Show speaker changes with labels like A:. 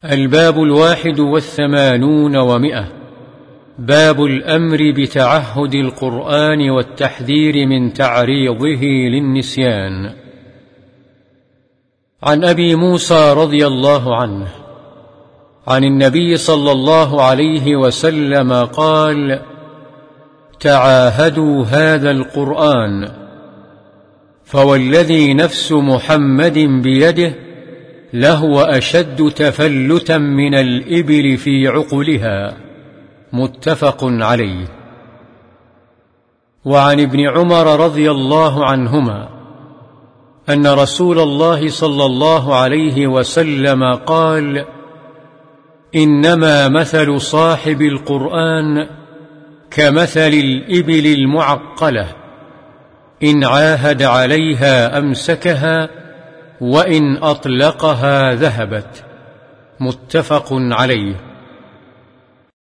A: الباب 81 و100. باب الأمر بتعهد القرآن والتحذير من تعريضه للنسيان. عن أبي موسى رضي الله عنه عن النبي صلى الله عليه وسلم قال: تعاهدوا هذا القرآن، فوالذي نفس محمد بيده لهو أشد تفلتا من الإبل في عقلها. متفق عليه. وعن ابن عمر رضي الله عنهما أن رسول الله صلى الله عليه وسلم قال: إنما مثل صاحب القرآن كمثل الإبل المعقلة، إن عاهد عليها أمسكها، وإن أطلقها ذهبت. متفق عليه.